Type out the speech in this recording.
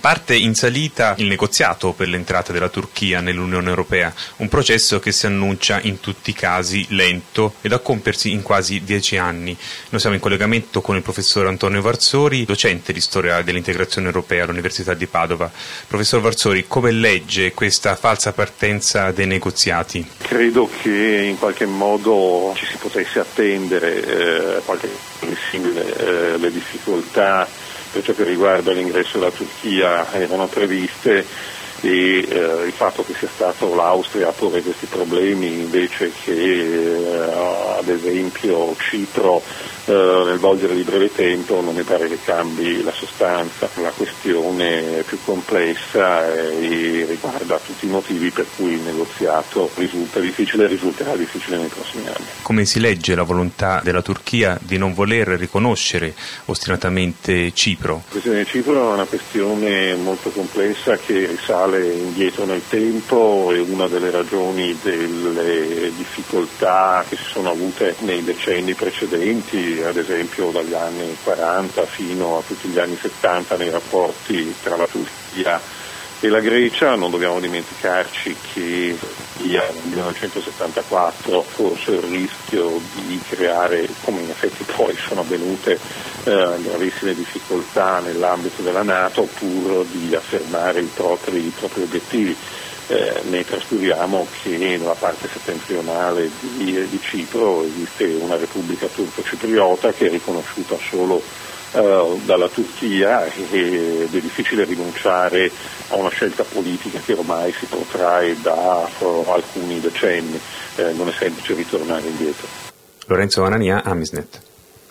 Parte in salita il negoziato per l'entrata della Turchia nell'Unione Europea, un processo che si annuncia in tutti i casi lento e da compiersi in quasi 10 anni. Noi siamo in collegamento con il professor Antonio Varzori, docente di storia dell'integrazione europea all'Università di Padova. Professor Varzori, come legge questa falsa partenza dei negoziati? Credo che in qualche modo ci si potesse attendere qualche simile. Le difficoltà per ciò che riguarda l'ingresso della Turchia erano previste e il fatto che sia stato l'Austria a porre questi problemi invece che ad esempio Cipro nel volgere di breve tempo non mi pare che cambi la sostanza. La questione è più complessa e riguarda tutti i motivi per cui il negoziato risulterà difficile nei prossimi anni. Come si legge la volontà della Turchia di non voler riconoscere ostinatamente Cipro? La questione di Cipro è una questione molto complessa che risale indietro nel tempo e una delle ragioni delle difficoltà che si sono avute nei decenni precedenti, ad esempio dagli anni 40 fino a tutti gli anni 70 nei rapporti tra la Turchia e la Grecia. Non dobbiamo dimenticarci che nel 1974 corse il rischio di creare, come in effetti poi sono avvenute, gravissime difficoltà nell'ambito della NATO pur di affermare i propri obiettivi. Ne trascuriamo che nella parte settentrionale di Cipro esiste una repubblica turco-cipriota che è riconosciuta solo dalla Turchia ed è difficile rinunciare a una scelta politica che ormai si protrae da alcuni decenni, non è semplice ritornare indietro. Lorenzo Anania, Amisnet.